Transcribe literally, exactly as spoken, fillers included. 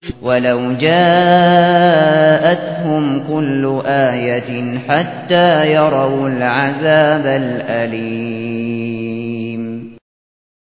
وَلَوْ جَاءَتْهُمْ كُلُّ آيَةٍ حَتَّى يَرَوْا الْعَذَابَ الْأَلِيمَ